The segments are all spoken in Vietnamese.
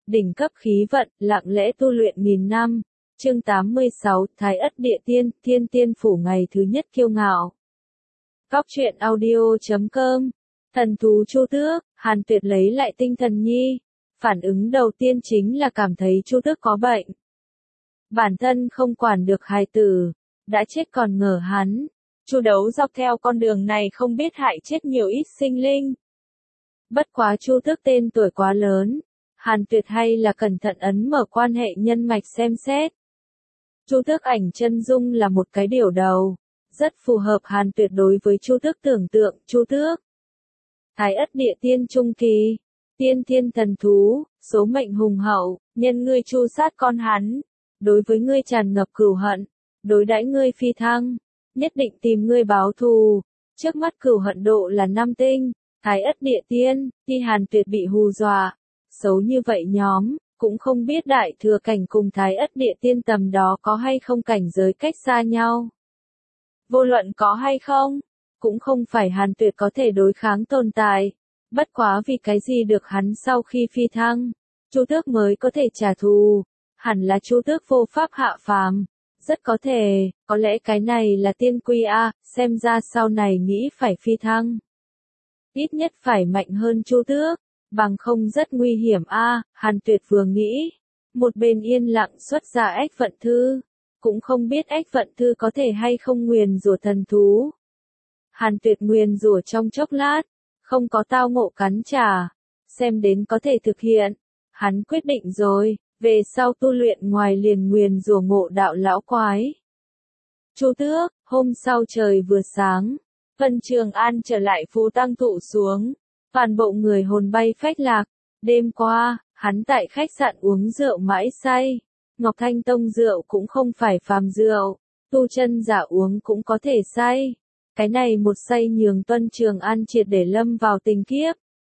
đỉnh cấp khí vận, lặng lẽ tu luyện nghìn năm. Chương 86, Thái Ất Địa Tiên, Thiên Tiên Phủ ngày thứ nhất kiêu ngạo. Góc truyện audio.com. Thần thú Chu Tước, Hàn Tuyệt lấy lại tinh thần nhi. Phản ứng đầu tiên chính là cảm thấy Chu Tước có bệnh. Bản thân không quản được hài tử, đã chết còn ngờ hắn. Chu Đấu dọc theo con đường này không biết hại chết nhiều ít sinh linh. Bất quá Chu Tước tên tuổi quá lớn, Hàn Tuyệt hay là cẩn thận ấn mở quan hệ nhân mạch xem xét. Chu Tước ảnh chân dung là một cái điều đầu, rất phù hợp Hàn Tuyệt đối với Chu Tước tưởng tượng. Chu Tước, Thái Ất Địa Tiên trung kỳ, tiên thiên thần thú, số mệnh hùng hậu, nhân ngươi tru sát con hắn, đối với ngươi tràn ngập cừu hận, đối đãi ngươi phi thăng, nhất định tìm ngươi báo thù. Trước mắt cừu hận độ là 5 tinh. Thái Ất Địa Tiên, khi Hàn Tuyệt bị hù dọa, xấu như vậy nhóm, cũng không biết Đại Thừa Cảnh cùng Thái Ất Địa Tiên tầm đó có hay không cảnh giới cách xa nhau. Vô luận có hay không, cũng không phải Hàn Tuyệt có thể đối kháng tồn tại. Bất quá vì cái gì được hắn sau khi phi thăng, Chu Tước mới có thể trả thù, hẳn là Chu Tước vô pháp hạ phàm. Rất có lẽ cái này là tiên quy a, xem ra sau này nghĩ phải phi thăng. Ít nhất phải mạnh hơn Chu Tước, bằng không rất nguy hiểm a. Hàn Tuyệt vừa nghĩ, một bên yên lặng xuất ra Ách Vận Thư, cũng không biết Ách Vận Thư có thể hay không nguyền rủa thần thú. Hàn Tuyệt nguyền rủa trong chốc lát, không có tao ngộ cắn trả, xem đến có thể thực hiện, hắn quyết định rồi, về sau tu luyện ngoài liền nguyền rủa ngộ đạo lão quái. Chu Tước, hôm sau trời vừa sáng, Vân Trường An trở lại Phú Tăng tụ xuống, toàn bộ người hồn bay phách lạc. Đêm qua, hắn tại khách sạn uống rượu mãi say. Ngọc Thanh Tông rượu cũng không phải phàm rượu, tu chân giả uống cũng có thể say. Cái này một say nhường Vân Trường An triệt để lâm vào tình kiếp.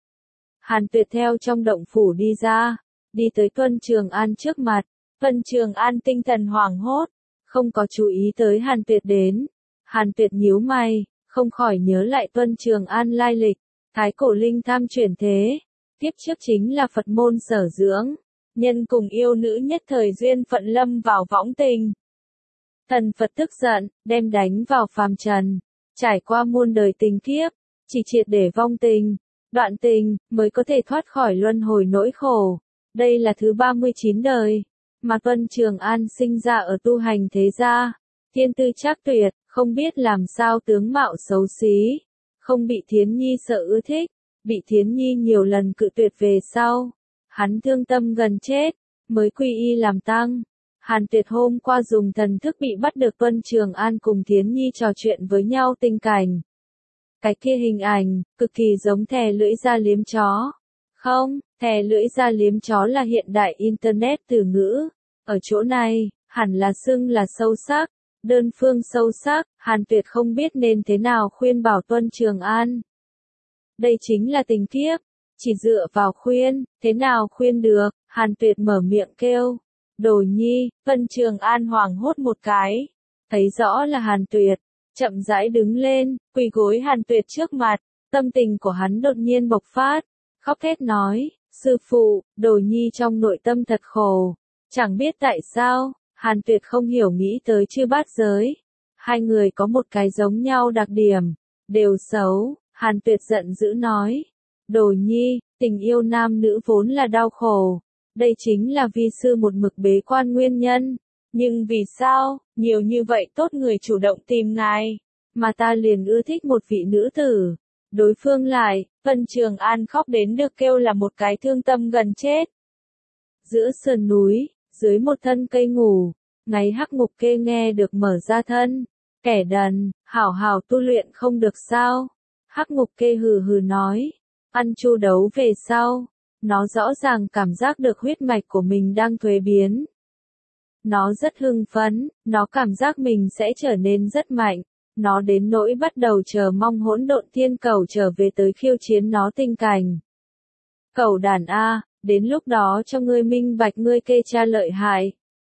Hàn Tuyệt theo trong động phủ đi ra, đi tới Vân Trường An trước mặt. Vân Trường An tinh thần hoảng hốt, không có chú ý tới Hàn Tuyệt đến. Hàn Tuyệt nhíu mày, không khỏi nhớ lại Vân Trường An lai lịch. Thái cổ linh tham chuyển thế, tiếp trước chính là Phật môn sở dưỡng, nhân cùng yêu nữ nhất thời duyên phận lâm vào võng tình. Thần Phật tức giận, đem đánh vào phàm trần, trải qua muôn đời tình kiếp, chỉ triệt để vong tình, đoạn tình, mới có thể thoát khỏi luân hồi nỗi khổ. Đây là thứ 39 đời, mà Vân Trường An sinh ra ở tu hành thế gia, thiên tư trác tuyệt, không biết làm sao tướng mạo xấu xí, không bị Thiến Nhi sợ ưa thích, bị Thiến Nhi nhiều lần cự tuyệt về sau. Hắn thương tâm gần chết, mới quy y làm tăng. Hàn Tuyệt hôm qua dùng thần thức bị bắt được Vân Trường An cùng Thiến Nhi trò chuyện với nhau tình cảnh. Cái kia hình ảnh, cực kỳ giống thè lưỡi da liếm chó. Không, thè lưỡi da liếm chó là hiện đại Internet từ ngữ. Ở chỗ này, hẳn là xưng là sâu sắc. Đơn phương sâu sắc, Hàn Tuyệt không biết nên thế nào khuyên bảo Vân Trường An. Đây chính là tình kiếp, chỉ dựa vào khuyên, thế nào khuyên được. Hàn Tuyệt mở miệng kêu, Đồ Nhi. Vân Trường An hoảng hốt một cái, thấy rõ là Hàn Tuyệt, chậm rãi đứng lên, quỳ gối Hàn Tuyệt trước mặt. Tâm tình của hắn đột nhiên bộc phát, khóc thét nói, sư phụ, Đồ Nhi trong nội tâm thật khổ, chẳng biết tại sao. Hàn Tuyệt không hiểu nghĩ tới Chư Bát Giới. Hai người có một cái giống nhau đặc điểm, đều xấu. Hàn Tuyệt giận dữ nói, Đồ Nhi, tình yêu nam nữ vốn là đau khổ. Đây chính là vi sư một mực bế quan nguyên nhân. Nhưng vì sao, nhiều như vậy tốt người chủ động tìm ngài, mà ta liền ưa thích một vị nữ tử. Đối phương lại, Vân Trường An khóc đến được kêu là một cái thương tâm gần chết. Giữa sườn núi, dưới một thân cây ngủ, ngáy Hắc Ngục Kê nghe được mở ra thân. Kẻ đần, hảo hảo tu luyện không được sao? Hắc Ngục Kê hừ hừ nói, ăn Chu Đấu về sau, nó rõ ràng cảm giác được huyết mạch của mình đang thuế biến. Nó rất hưng phấn, nó cảm giác mình sẽ trở nên rất mạnh. Nó đến nỗi bắt đầu chờ mong Hỗn Độn Thiên Cầu trở về tới khiêu chiến nó tình cảnh. Cầu đàn A, đến lúc đó cho ngươi minh bạch ngươi Kê cha lợi hại.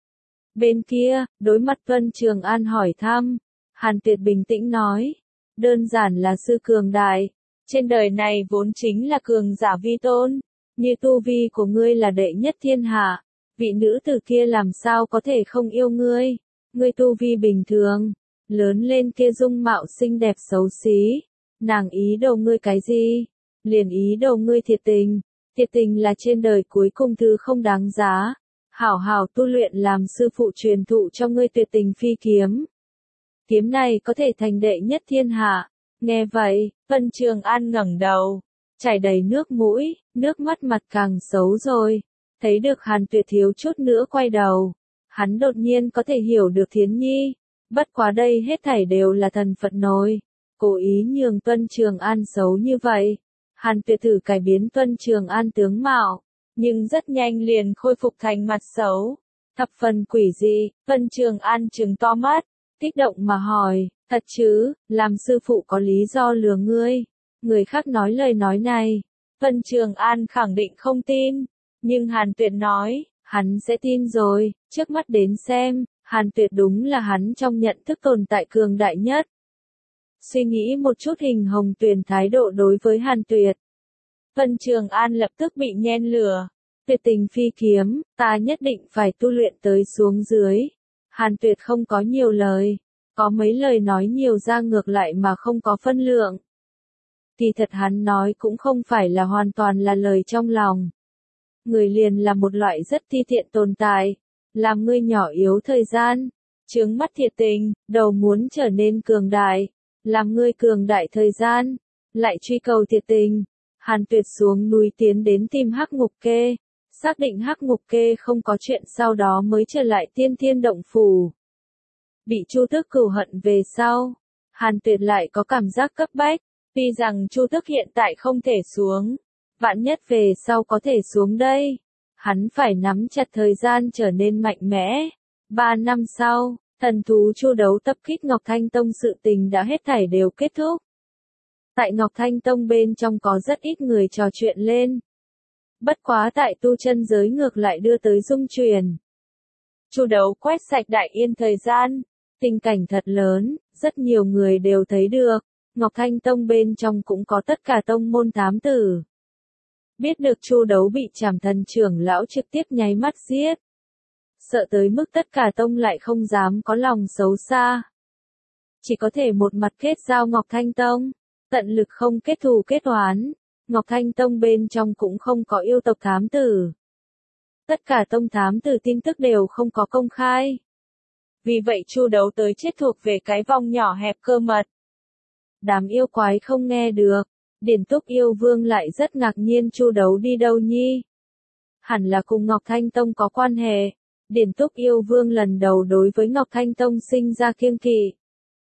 Bên kia, đối mặt Vân Trường An hỏi thăm, Hàn Tuyệt bình tĩnh nói, đơn giản là sư cường đại, trên đời này vốn chính là cường giả vi tôn, Như tu vi của ngươi là đệ nhất thiên hạ, vị nữ tử kia làm sao có thể không yêu ngươi? Ngươi tu vi bình thường, lớn lên kia dung mạo xinh đẹp xấu xí, nàng ý đồ ngươi cái gì? Liền ý đồ ngươi thiệt tình là trên đời cuối cùng thứ không đáng giá. Hảo hảo tu luyện làm sư phụ truyền thụ cho ngươi tuyệt tình phi kiếm. Kiếm này có thể thành đệ nhất thiên hạ. Nghe vậy, Vân Trường An ngẩng đầu, chảy đầy nước mũi, nước mắt mặt càng xấu rồi. Thấy được Hàn Tuyệt thiếu chút nữa quay đầu. Hắn đột nhiên có thể hiểu được Thiến Nhi. Bất quá đây hết thảy đều là thần phận nổi. Cố ý nhường Vân Trường An xấu như vậy. Hàn Tuyệt thử cải biến Vân Trường An tướng mạo, nhưng rất nhanh liền khôi phục thành mặt xấu. Thập phần quỷ dị, Vân Trường An trừng to mắt, kích động mà hỏi, thật chứ, làm sư phụ có lý do lừa ngươi? Người khác nói lời nói này, Vân Trường An khẳng định không tin, nhưng Hàn Tuyệt nói, hắn sẽ tin rồi, trước mắt đến xem, Hàn Tuyệt đúng là hắn trong nhận thức tồn tại cường đại nhất. Suy nghĩ một chút Hình Hồng Tuyền thái độ đối với Hàn Tuyệt. Vân Trường An lập tức bị nhen lửa. Tuyệt tình phi kiếm, ta nhất định phải tu luyện tới xuống dưới. Hàn Tuyệt không có nhiều lời. Có mấy lời nói nhiều ra ngược lại mà không có phân lượng. Thì thật hắn nói cũng không phải là hoàn toàn là lời trong lòng. Người liền là một loại rất thi thiện tồn tại. Làm ngươi nhỏ yếu thời gian. Chướng mắt thiệt tình, đầu muốn trở nên cường đại. Làm ngươi cường đại thời gian. Lại truy cầu thiệt tình. Hàn Tuyệt xuống núi tiến đến tìm Hắc Ngục Kê. Xác định Hắc Ngục Kê không có chuyện sau đó mới trở lại Tiên Thiên Động Phủ. Bị Chu Tước cừu hận về sau. Hàn Tuyệt lại có cảm giác cấp bách. Tuy rằng Chu Tước hiện tại không thể xuống. Vạn nhất về sau có thể xuống đây. Hắn phải nắm chặt thời gian trở nên mạnh mẽ. 3 năm sau, thần thú chu đấu tập kích Ngọc Thanh Tông sự tình đã hết thảy đều kết thúc. Tại Ngọc Thanh Tông bên trong có rất ít người trò chuyện lên. Bất quá tại tu chân giới ngược lại đưa tới dung truyền. Chu đấu quét sạch Đại Yên thời gian. Tình cảnh thật lớn, rất nhiều người đều thấy được. Ngọc Thanh Tông bên trong cũng có tất cả tông môn thám tử. Biết được Chu đấu bị Trảm Thần trưởng lão trực tiếp nháy mắt giết. Sợ tới mức tất cả tông lại không dám có lòng xấu xa. Chỉ có thể một mặt kết giao Ngọc Thanh Tông. Tận lực không kết thù kết oán. Ngọc Thanh Tông bên trong cũng không có yêu tộc thám tử. Tất cả tông thám tử tin tức đều không có công khai. Vì vậy Chu đấu tới chết thuộc về cái vòng nhỏ hẹp cơ mật. Đám yêu quái không nghe được. Điển Túc yêu vương lại rất ngạc nhiên Chu đấu đi đâu nhi. Hẳn là cùng Ngọc Thanh Tông có quan hệ. Điển Túc yêu vương lần đầu đối với Ngọc Thanh Tông sinh ra kiêng kỵ.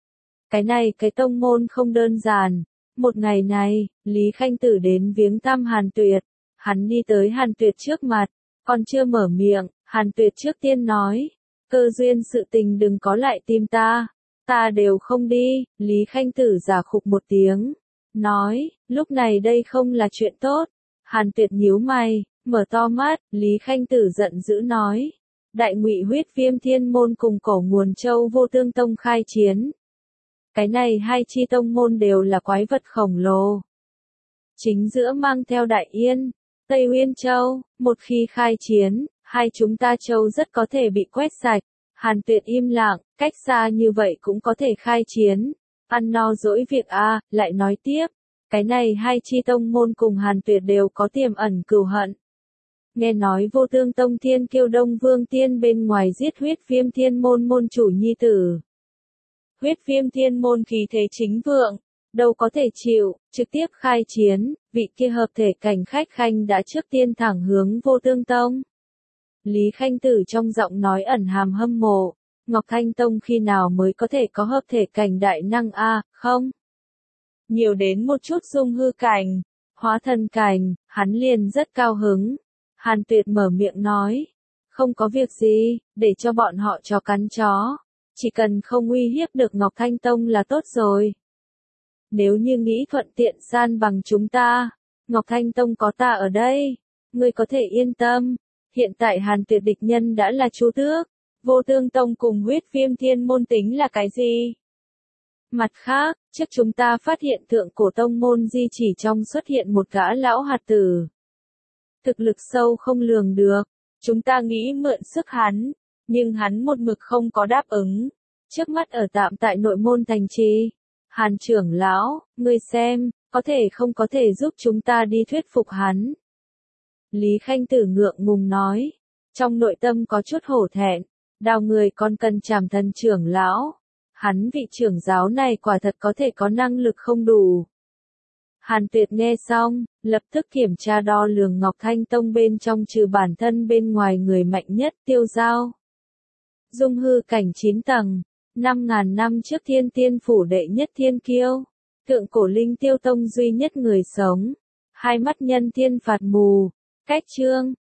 Cái tông môn không đơn giản. Một ngày này, Lý Khanh Tử đến viếng thăm Hàn Tuyệt. Hắn đi tới Hàn Tuyệt trước mặt. Còn chưa mở miệng, Hàn Tuyệt trước tiên nói. Cơ duyên sự tình đừng có lại tìm ta. Ta đều không đi. Lý Khanh Tử giả khục một tiếng. Nói, lúc này đây không là chuyện tốt. Hàn Tuyệt nhíu mày, mở to mắt. Lý Khanh Tử giận dữ nói. Đại Ngụy Huyết Viêm Thiên Môn cùng Cổ Nguồn Châu Vô Tương Tông khai chiến. Cái này hai chi tông môn đều là quái vật khổng lồ. Chính giữa mang theo Đại Yên, Tây Uyên Châu, một khi khai chiến, hai chúng ta châu rất có thể bị quét sạch. Hàn Tuyệt im lặng, cách xa như vậy cũng có thể khai chiến. Ăn no dỗi việc a, lại nói tiếp. Cái này hai chi tông môn cùng Hàn Tuyệt đều có tiềm ẩn cừu hận. Nghe nói Vô Tương Tông Thiên Kiêu Đông Vương Tiên bên ngoài giết Huyết Viêm Thiên Môn môn chủ nhi tử. Huyết Viêm Thiên Môn khí thế chính vượng, đâu có thể chịu, trực tiếp khai chiến, vị kia hợp thể cảnh khách khanh đã trước tiên thẳng hướng Vô Tương Tông. Lý Khanh Tử trong giọng nói ẩn hàm hâm mộ, Ngọc Thanh Tông khi nào mới có thể có hợp thể cảnh đại năng a, không? Nhiều đến một chút dung hư cảnh, hóa thần cảnh, hắn liền rất cao hứng. Hàn Tuyệt mở miệng nói, không có việc gì, để cho bọn họ chó cắn chó. Chỉ cần không uy hiếp được Ngọc Thanh Tông là tốt rồi. Nếu như nghĩ thuận tiện san bằng chúng ta, Ngọc Thanh Tông có ta ở đây, ngươi có thể yên tâm. Hiện tại Hàn Tuyệt địch nhân đã là Chu Tước, Vô Tương Tông cùng Huyết Viêm Thiên Môn tính là cái gì? Mặt khác, trước chúng ta phát hiện thượng cổ tông môn di chỉ trong xuất hiện một gã lão hạt tử. thực lực sâu không lường được. Chúng ta nghĩ mượn sức hắn, nhưng hắn một mực không có đáp ứng. Trước mắt ở tạm tại nội môn thành trì. Hàn trưởng lão, ngươi xem, có thể giúp chúng ta đi thuyết phục hắn. Lý Khanh Tử ngượng ngùng nói, trong nội tâm có chút hổ thẹn, đào người còn cần Trảm Thần trưởng lão. Hắn vị trưởng giáo này quả thật có thể có năng lực không đủ. Hàn Tuyệt nghe xong, lập tức kiểm tra đo lường Ngọc Thanh Tông bên trong trừ bản thân bên ngoài người mạnh nhất Tiêu Giao. Dung hư cảnh 9 tầng, 5.000 năm trước Thiên Tiên phủ đệ nhất thiên kiêu, thượng cổ linh Tiêu Tông duy nhất người sống, hai mắt nhân thiên phạt mù, cách chương,